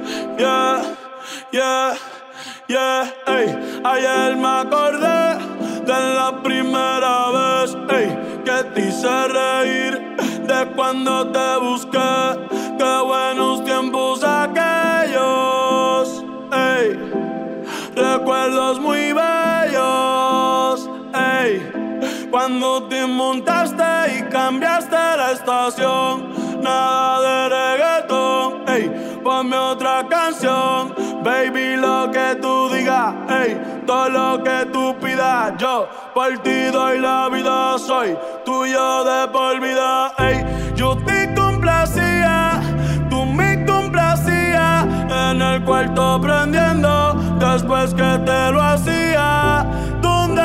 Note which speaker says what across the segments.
Speaker 1: yeah, yeah, yeah, ey. Ayer me acordé de la primera vez, ey, que te hice reír, de cuando te busqué. Qué buenos tiempos aquellos, ey. Recuerdos muy bellos, ey. Cuando te montaste y cambiaste la estación. Nada de reggaetón, ey, ponme otra canción. Baby, lo que tú digas, ey, todo lo que tú pidas. Yo por ti doy la vida, soy tuyo de por vida, ey. Yo te complacía, tú me complacías, en el cuarto prendiendo, después que te lo hacía. ¿Dónde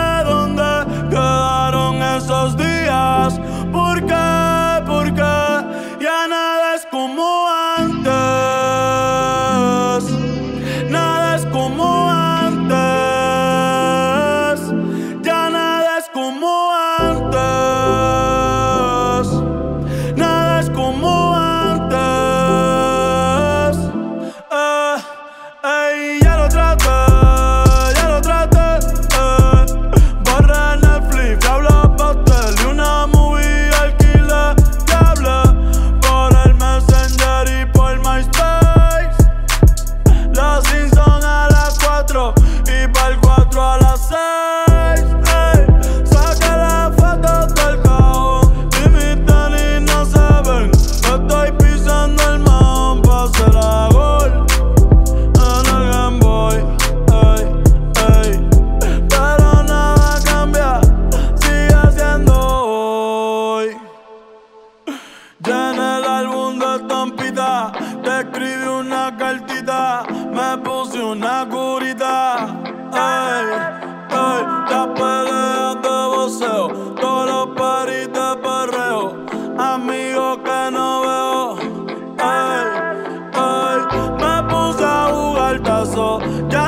Speaker 1: quedaron esos días? ¿Por qué? Porque ya nada es como antes. Nada es como antes. Ya nada es como antes. Nada es como antes. Ey, ya lo traté. Borré Netflix, ya hablo pastel y una movie alquilé. Te hablé por el Messenger y por MySpace. Los Simpsons a las 4 y pa'l 4 a las 6. Ey, saca las fotos del cajón y mis tenis no se ven. Estoy pisando el mahón pa' hacer la gol en el Game Boy, ey, ey. Pero nada cambia, sigue siendo hoy. Ya en el álbum de estampita te escribí una cartita, me puse una curita, ey, ey. Las peleas de boxeo, todos los paris de perreo, amigos que no veo, ey, ey. Me puse a jugar tazo, ya